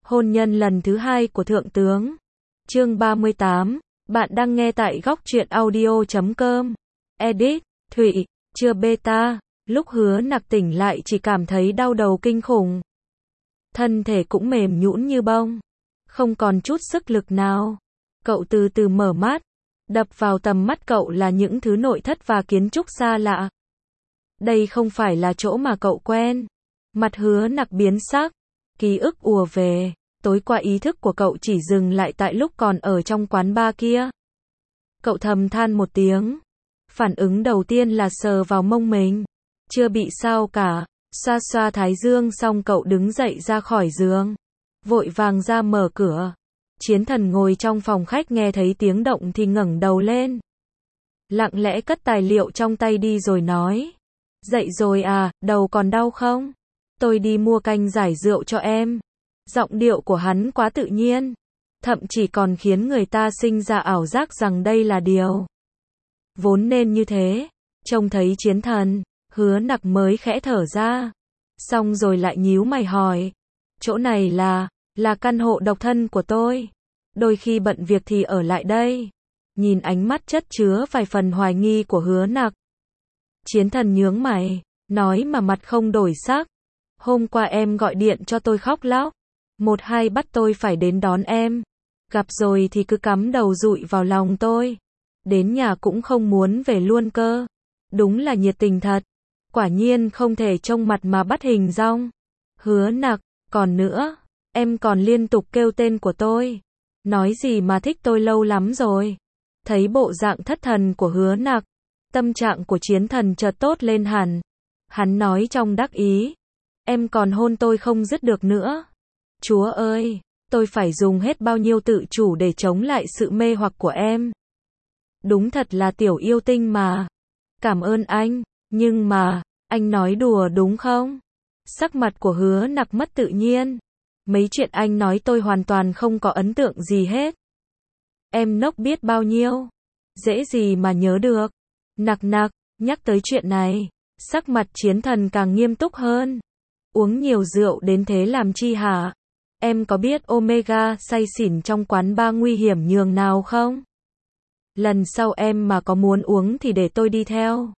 Hôn nhân lần thứ 2 của Thượng tướng. Chương 38. Bạn đang nghe tại góc truyện audio.com. Edit. Thụy. Chưa beta. Lúc Hứa Nặc tỉnh lại chỉ cảm thấy đau đầu kinh khủng. Thân thể cũng mềm nhũn như bông. Không còn chút sức lực nào. Cậu từ từ mở mắt. Đập vào tầm mắt cậu là những thứ nội thất và kiến trúc xa lạ. Đây không phải là chỗ mà cậu quen. Mặt Hứa Nặc biến sắc. Ký ức ùa về. Tối qua ý thức của cậu chỉ dừng lại tại lúc còn ở trong quán bar kia. Cậu thầm than một tiếng. Phản ứng đầu tiên là sờ vào mông mình. Chưa bị sao cả. Xoa xoa thái dương xong cậu đứng dậy ra khỏi giường. Vội vàng ra mở cửa. Chiến Thần ngồi trong phòng khách nghe thấy tiếng động thì ngẩng đầu lên. Lặng lẽ cất tài liệu trong tay đi rồi nói. Dậy rồi à, đầu còn đau không? Tôi đi mua canh giải rượu cho em. Giọng điệu của hắn quá tự nhiên. Thậm chí còn khiến người ta sinh ra ảo giác rằng đây là điều vốn nên như thế. Trông thấy Chiến Thần, Hứa Nặc mới khẽ thở ra. Xong rồi lại nhíu mày hỏi. Chỗ này là căn hộ độc thân của tôi. Đôi khi bận việc thì ở lại đây. Nhìn ánh mắt chất chứa vài phần hoài nghi của Hứa Nặc. Chiến Thần nhướng mày, nói mà mặt không đổi sắc. Hôm qua em gọi điện cho tôi khóc lóc. Một hai bắt tôi phải đến đón em. Gặp rồi thì cứ cắm đầu dụi vào lòng tôi. Đến nhà cũng không muốn về luôn cơ. Đúng là nhiệt tình thật. Quả nhiên không thể trông mặt mà bắt hình dong. Hứa Nặc, còn nữa, em còn liên tục kêu tên của tôi. Nói gì mà thích tôi lâu lắm rồi. Thấy bộ dạng thất thần của Hứa Nặc, tâm trạng của Chiến Thần chợt tốt lên hẳn. Hắn nói trong đắc ý. Em còn hôn tôi không dứt được nữa. Chúa ơi, tôi phải dùng hết bao nhiêu tự chủ để chống lại sự mê hoặc của em. Đúng thật là tiểu yêu tinh mà. Cảm ơn anh, nhưng mà, anh nói đùa đúng không? Sắc mặt của Hứa Nặc mất tự nhiên. Mấy chuyện anh nói tôi hoàn toàn không có ấn tượng gì hết. Em ngốc biết bao nhiêu. Dễ gì mà nhớ được. Nặc, nhắc tới chuyện này, sắc mặt Chiến Thần càng nghiêm túc hơn. Uống nhiều rượu đến thế làm chi hả? Em có biết Omega say xỉn trong quán bar nguy hiểm nhường nào không? Lần sau em mà có muốn uống thì để tôi đi theo.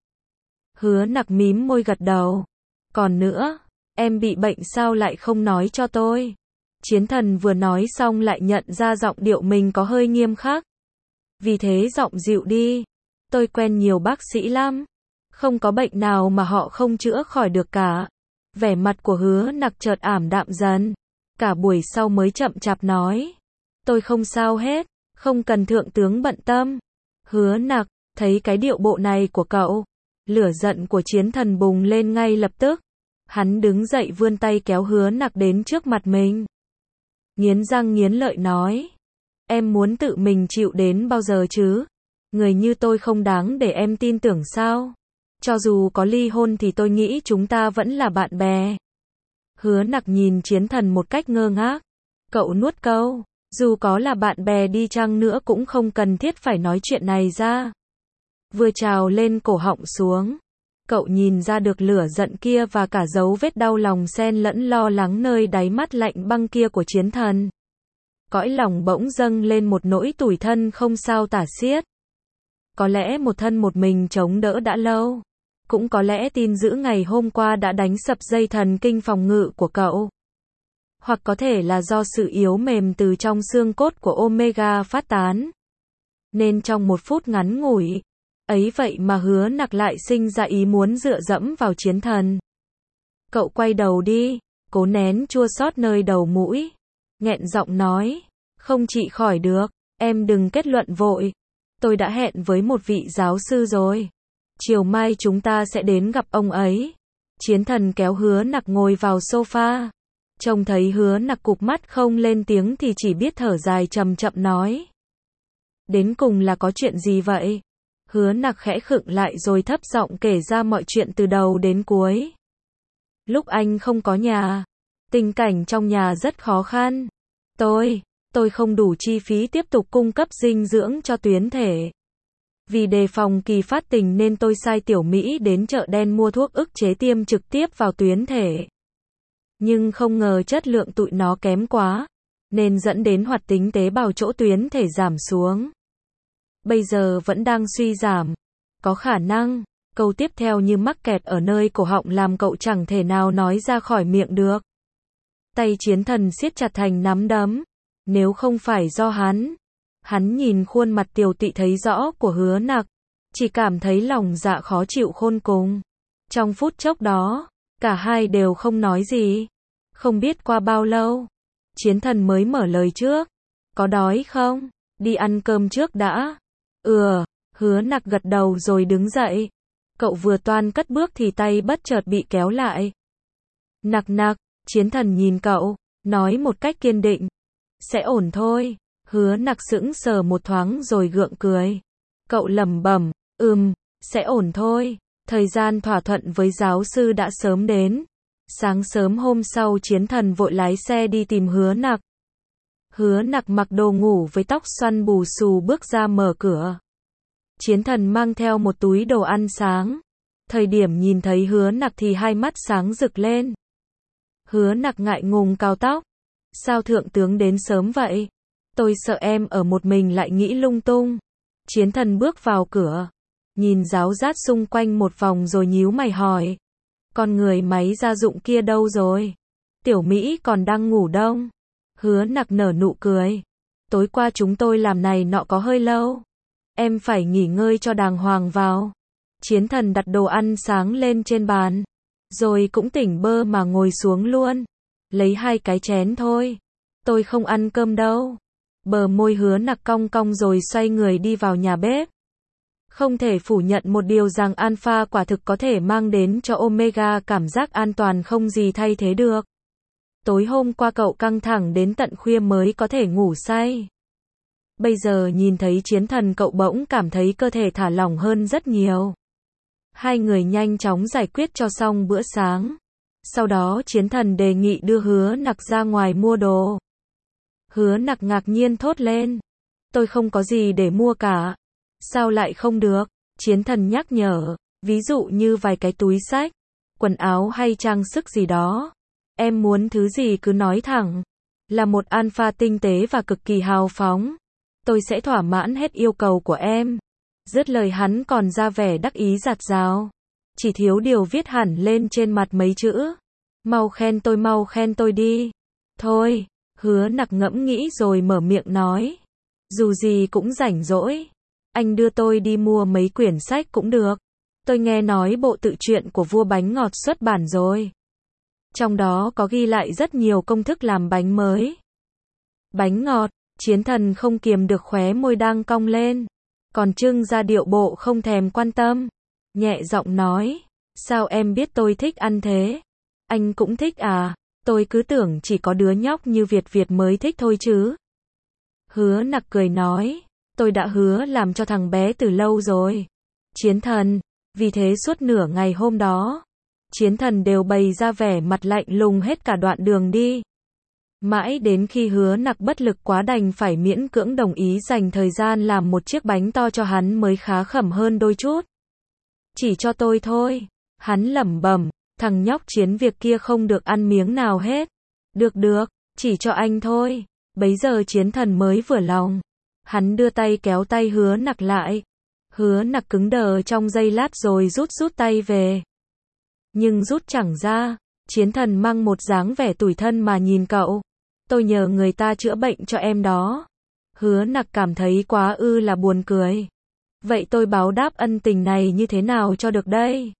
Hứa Nặc mím môi gật đầu. Còn nữa, em bị bệnh sao lại không nói cho tôi? Chiến Thần vừa nói xong lại nhận ra giọng điệu mình có hơi nghiêm khắc. Vì thế giọng dịu đi. Tôi quen nhiều bác sĩ lắm. Không có bệnh nào mà họ không chữa khỏi được cả. Vẻ mặt của Hứa Nặc chợt ảm đạm dần. Cả buổi sau mới chậm chạp nói. Tôi không sao hết. Không cần thượng tướng bận tâm. Hứa Nặc, thấy cái điệu bộ này của cậu. Lửa giận của Chiến Thần bùng lên ngay lập tức. Hắn đứng dậy vươn tay kéo Hứa Nặc đến trước mặt mình. Nghiến răng nghiến lợi nói. Em muốn tự mình chịu đến bao giờ chứ? Người như tôi không đáng để em tin tưởng sao? Cho dù có ly hôn thì tôi nghĩ chúng ta vẫn là bạn bè. Hứa Nặc nhìn Chiến Thần một cách ngơ ngác. Cậu nuốt câu. Dù có là bạn bè đi chăng nữa cũng không cần thiết phải nói chuyện này ra. Vừa trào lên cổ họng xuống. Cậu nhìn ra được lửa giận kia và cả dấu vết đau lòng xen lẫn lo lắng nơi đáy mắt lạnh băng kia của Chiến Thần. Cõi lòng bỗng dâng lên một nỗi tủi thân không sao tả xiết. Có lẽ một thân một mình chống đỡ đã lâu. Cũng có lẽ tin dữ ngày hôm qua đã đánh sập dây thần kinh phòng ngự của cậu. Hoặc có thể là do sự yếu mềm từ trong xương cốt của Omega phát tán. Nên trong một phút ngắn ngủi, ấy vậy mà Hứa Nặc lại sinh ra ý muốn dựa dẫm vào Chiến Thần. Cậu quay đầu đi, cố nén chua xót nơi đầu mũi. Nghẹn giọng nói, không trị khỏi được, em đừng kết luận vội. Tôi đã hẹn với một vị giáo sư rồi. Chiều mai chúng ta sẽ đến gặp ông ấy. Chiến Thần kéo Hứa Nặc ngồi vào sofa. Trông thấy Hứa Nặc cụp mắt không lên tiếng thì chỉ biết thở dài chậm chậm nói. Đến cùng là có chuyện gì vậy? Hứa Nặc khẽ khựng lại rồi thấp giọng kể ra mọi chuyện từ đầu đến cuối. Lúc anh không có nhà, tình cảnh trong nhà rất khó khăn. Tôi không đủ chi phí tiếp tục cung cấp dinh dưỡng cho tuyến thể. Vì đề phòng kỳ phát tình nên tôi sai Tiểu Mỹ đến chợ đen mua thuốc ức chế tiêm trực tiếp vào tuyến thể. Nhưng không ngờ chất lượng tụi nó kém quá. nên dẫn đến hoạt tính tế bào chỗ tuyến thể giảm xuống. Bây giờ vẫn đang suy giảm. Có khả năng, câu tiếp theo như mắc kẹt ở nơi cổ họng làm cậu chẳng thể nào nói ra khỏi miệng được. Tay Chiến Thần siết chặt thành nắm đấm. Nếu không phải do hắn nhìn khuôn mặt tiều tụy thấy rõ của Hứa Nặc, chỉ cảm thấy lòng dạ khó chịu khôn cùng. Trong phút chốc đó, cả hai đều không nói gì. Không biết qua bao lâu, Chiến Thần mới mở lời trước. Có đói không? Đi ăn cơm trước đã. Hứa Nặc gật đầu rồi đứng dậy. Cậu vừa toan cất bước thì tay bất chợt bị kéo lại. Nặc, Chiến Thần nhìn cậu, nói một cách kiên định. Sẽ ổn thôi. Hứa Nặc sững sờ một thoáng rồi gượng cười. Cậu lẩm bẩm, sẽ ổn thôi. Thời gian thỏa thuận với giáo sư đã sớm đến. Sáng sớm hôm sau Chiến Thần vội lái xe đi tìm Hứa Nặc. Hứa Nặc mặc đồ ngủ với tóc xoăn bù xù bước ra mở cửa. Chiến Thần mang theo một túi đồ ăn sáng. Thời điểm nhìn thấy Hứa Nặc thì hai mắt sáng rực lên. Hứa Nặc ngại ngùng cau tóc. Sao thượng tướng đến sớm vậy? Tôi sợ em ở một mình lại nghĩ lung tung. Chiến Thần bước vào cửa, nhìn ráo rát xung quanh một vòng rồi nhíu mày hỏi. Con người máy gia dụng kia đâu rồi? Tiểu Mỹ còn đang ngủ đông. Hứa Nặc nở nụ cười. Tối qua chúng tôi làm này nọ có hơi lâu. Em phải nghỉ ngơi cho đàng hoàng vào. Chiến Thần đặt đồ ăn sáng lên trên bàn. Rồi cũng tỉnh bơ mà ngồi xuống luôn. Lấy 2 cái chén thôi. Tôi không ăn cơm đâu. Bờ môi Hứa Nặc cong cong rồi xoay người đi vào nhà bếp. Không thể phủ nhận một điều rằng Alpha quả thực có thể mang đến cho Omega cảm giác an toàn không gì thay thế được. Tối hôm qua cậu căng thẳng đến tận khuya mới có thể ngủ say. Bây giờ nhìn thấy Chiến Thần cậu bỗng cảm thấy cơ thể thả lỏng hơn rất nhiều. Hai người nhanh chóng giải quyết cho xong bữa sáng. Sau đó Chiến Thần đề nghị đưa Hứa Nặc ra ngoài mua đồ. Hứa Nặc ngạc nhiên thốt lên. Tôi không có gì để mua cả. Sao lại không được? Chiến Thần nhắc nhở. Ví dụ như vài cái túi xách, quần áo hay trang sức gì đó. Em muốn thứ gì cứ nói thẳng. Là một alpha tinh tế và cực kỳ hào phóng. Tôi sẽ thỏa mãn hết yêu cầu của em. Dứt lời hắn còn ra vẻ đắc ý giặt rào. Chỉ thiếu điều viết hẳn lên trên mặt mấy chữ. Mau khen tôi đi. Thôi, Hứa Nặc ngẫm nghĩ rồi mở miệng nói. Dù gì cũng rảnh rỗi. Anh đưa tôi đi mua mấy quyển sách cũng được. Tôi nghe nói bộ tự truyện của vua bánh ngọt xuất bản rồi. Trong đó có ghi lại rất nhiều công thức làm bánh mới. Bánh ngọt, Chiến Thần không kiềm được khóe môi đang cong lên. Còn trưng ra điệu bộ không thèm quan tâm. Nhẹ giọng nói. Sao em biết tôi thích ăn thế? Anh cũng thích à? Tôi cứ tưởng chỉ có đứa nhóc như Việt mới thích thôi chứ. Hứa Nặc cười nói. Tôi đã hứa làm cho thằng bé từ lâu rồi. Chiến Thần. Vì thế suốt nửa ngày hôm đó, Chiến Thần đều bày ra vẻ mặt lạnh lùng hết cả đoạn đường đi. Mãi đến khi Hứa Nặc bất lực quá đành phải miễn cưỡng đồng ý dành thời gian làm một chiếc bánh to cho hắn mới khá khẩm hơn đôi chút. Chỉ cho tôi thôi. Hắn lẩm bẩm. Thằng nhóc Chiến Việc kia không được ăn miếng nào hết. Được, chỉ cho anh thôi. Bấy giờ Chiến Thần mới vừa lòng. Hắn đưa tay kéo tay Hứa Nặc lại. Hứa Nặc cứng đờ trong giây lát rồi rút tay về. Nhưng rút chẳng ra. Chiến Thần mang một dáng vẻ tủi thân mà nhìn cậu. Tôi nhờ người ta chữa bệnh cho em đó. Hứa Nặc cảm thấy quá là buồn cười. Vậy tôi báo đáp ân tình này như thế nào cho được đây?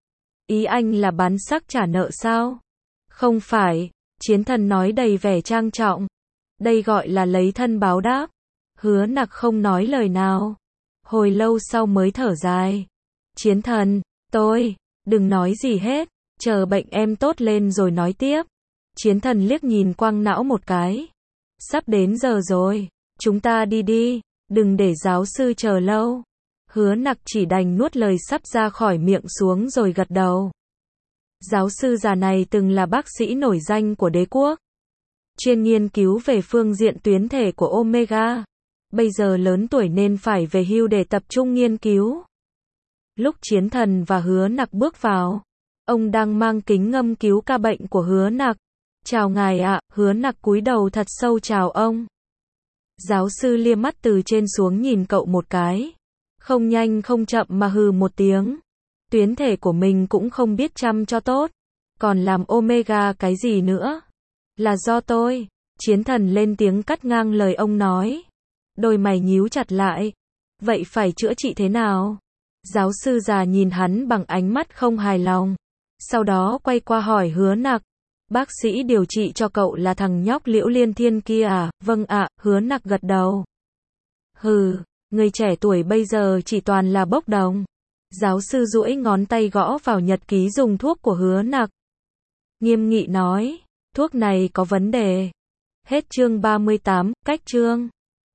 Ý anh là bán sắc trả nợ sao? Không phải. Chiến Thần nói đầy vẻ trang trọng. Đây gọi là lấy thân báo đáp. Hứa Nặc không nói lời nào. Hồi lâu sau mới thở dài. Chiến Thần, đừng nói gì hết. Chờ bệnh em tốt lên rồi nói tiếp. Chiến Thần liếc nhìn quang não một cái. Sắp đến giờ rồi. Chúng ta đi, đừng để giáo sư chờ lâu. Hứa Nặc chỉ đành nuốt lời sắp ra khỏi miệng xuống rồi gật đầu. Giáo sư già này từng là bác sĩ nổi danh của đế quốc. Chuyên nghiên cứu về phương diện tuyến thể của Omega. Bây giờ lớn tuổi nên phải về hưu để tập trung nghiên cứu. Lúc Chiến Thần và Hứa Nặc bước vào, ông đang mang kính ngâm cứu ca bệnh của Hứa Nặc. Chào ngài ạ, Hứa Nặc cúi đầu thật sâu chào ông. Giáo sư liếc mắt từ trên xuống nhìn cậu một cái. Không nhanh không chậm mà hừ một tiếng. Tuyến thể của mình cũng không biết chăm cho tốt. Còn làm omega cái gì nữa? Là do tôi. Chiến thần lên tiếng cắt ngang lời ông nói. Đôi mày nhíu chặt lại. Vậy phải chữa trị thế nào? Giáo sư già nhìn hắn bằng ánh mắt không hài lòng. Sau đó quay qua hỏi Hứa Nặc. Bác sĩ điều trị cho cậu là thằng nhóc Liễu Liên Thiên kia à? Vâng ạ, Hứa Nặc gật đầu. Hừ, người trẻ tuổi bây giờ chỉ toàn là bốc đồng. Giáo sư duỗi ngón tay gõ vào nhật ký dùng thuốc của Hứa Nặc. Nghiêm nghị nói, thuốc này có vấn đề. Hết chương 38, cách chương.